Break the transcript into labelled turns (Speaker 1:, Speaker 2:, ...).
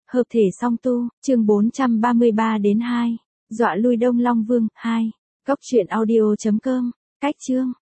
Speaker 1: Hợp thể song tu, chương 433 đến 2. Dọa lui Đông Long Vương, 2. Cốc truyện audio.com. Cách chương.